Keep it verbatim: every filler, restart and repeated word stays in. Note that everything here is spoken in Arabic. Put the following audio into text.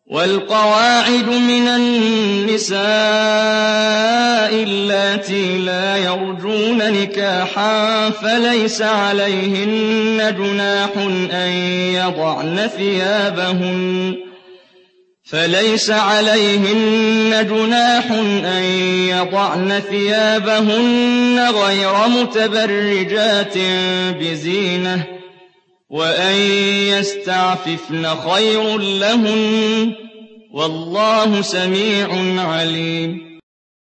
وَالْقَوَاعِدُ مِنَ النِّسَاءِ اللَّاتِي لَا يَرْجُونَ نِكَاحًا فَلَيْسَ عَلَيْهِنَّ جُنَاحٌ أَن يَضَعْنَ ثِيَابَهُنَّ فليس عليهن جناح أن يضعن ثيابهن غير متبرجات بزينة وأن يستعففن خير لهن والله سميع عليم